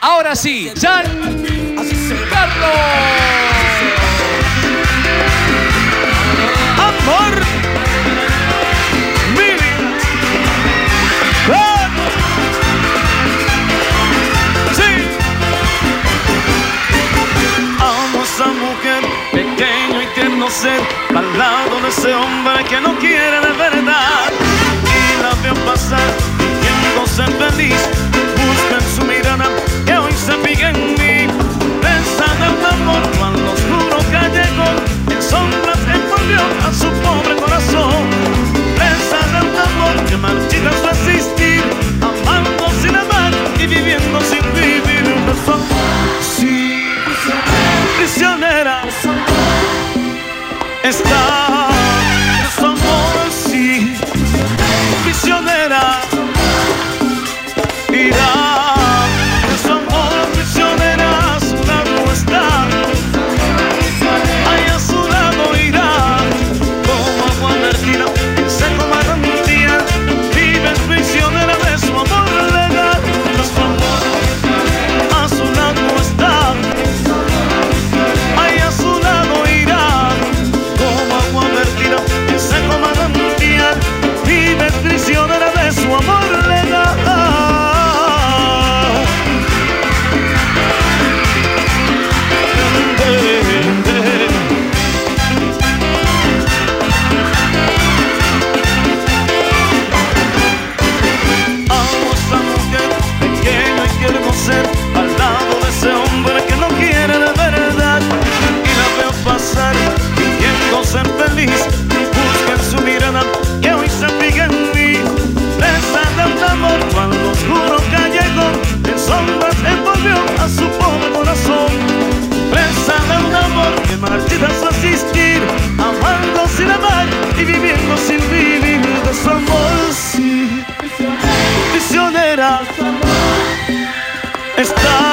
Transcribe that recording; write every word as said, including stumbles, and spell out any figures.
Ahora sí, Giancarlo. Amor. Mi vida. Sí. Amo a esa mujer, pequeño y tierno ser, al lado de ese hombre que no quiere de verdad. Y la veo pasar, sintiéndose feliz, busca en su mirada que hoy se fija en mí. Pensando en amor cuando oscuro callejón, en sombras envolvió a su pobre corazón. Pensando en amor que marchita su existir, amando sin amar y viviendo sin vivir. Sí, prisionera está de su amor, sí, prisionera irá de su amor, prisionera a su lado está, ahí a su lado irá, como agua vertida en seco manantial, vive prisionera de su amor legal, de su amor, a su lado está, ahí a su lado irá, como agua vertida en seco manantial, vive prisionera de su amor legal. Amo a esa mujer, pequeño y quiero ser, al lado de ese hombre que no quiere de verdad. Y la veo pasar, fingiendo ser feliz, busca en su mirada que hoy se fija en mí. Pensando en amor cuando oscuro callejón, en sombras envolvió a su pobre corazón. Pensando en amor que marchita su existir, amando sin amar y viviendo sin vivir de su amor, sí, prisionera está.